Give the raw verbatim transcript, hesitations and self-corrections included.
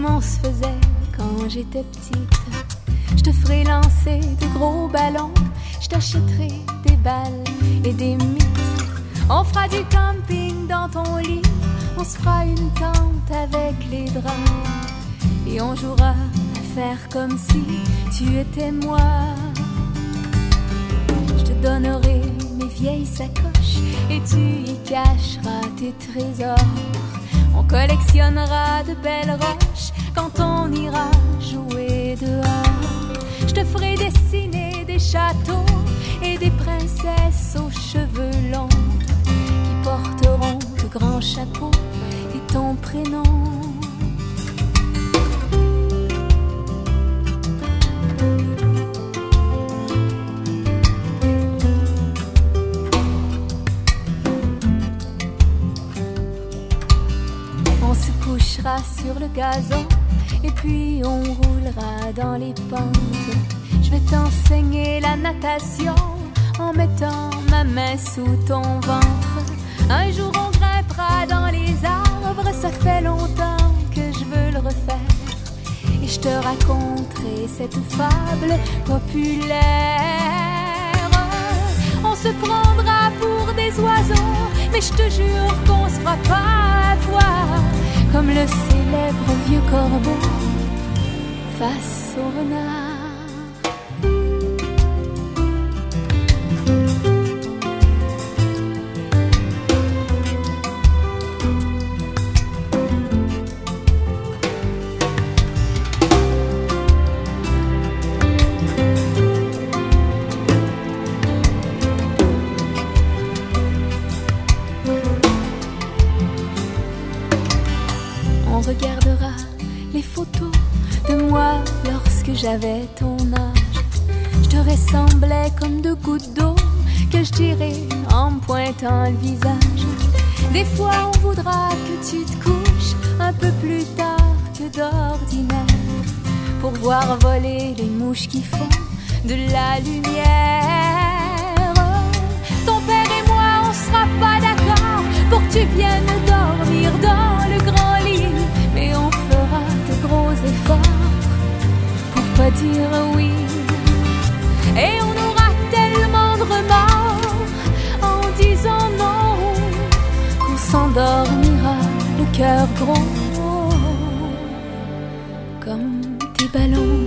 comme on se faisait quand j'étais petite. Je te ferai lancer de gros ballons, je t'achèterai des balles et des mythes. On fera du camping dans ton lit, on se fera une tente avec les draps. Et on jouera à faire comme si tu étais moi. Je te donnerai mes vieilles sacoches et tu y cacheras tes trésors. On collectionnera de belles roches quand on ira jouer dehors. Je te ferai dessiner des châteaux et des princesses aux cheveux longs qui porteront de grands chapeaux et ton prénom. On se couchera sur le gazon et puis on roulera dans les pentes. Je vais t'enseigner la natation en mettant ma main sous ton ventre. Un jour on grimpera dans les arbres, ça fait longtemps que je veux le refaire. Et je te raconterai cette fable populaire. On se prendra pour des oiseaux, mais je te jure qu'on se fera pas avoir, comme le célèbre vieux corbeau face au renard. On regardera les photos de moi lorsque j'avais ton âge. Je te ressemblais comme deux gouttes d'eau que je dirais en me pointant le visage. Des fois on voudra que tu te couches un peu plus tard que d'ordinaire pour voir voler les mouches qui font de la lumière. Ton père et moi on sera pas d'accord pour que tu viennes dormir dans le grand lit, mais on fera de gros efforts pour pas dire oui. Et on aura tellement de remords en disant non qu'on s'endormira le cœur gros comme des ballons.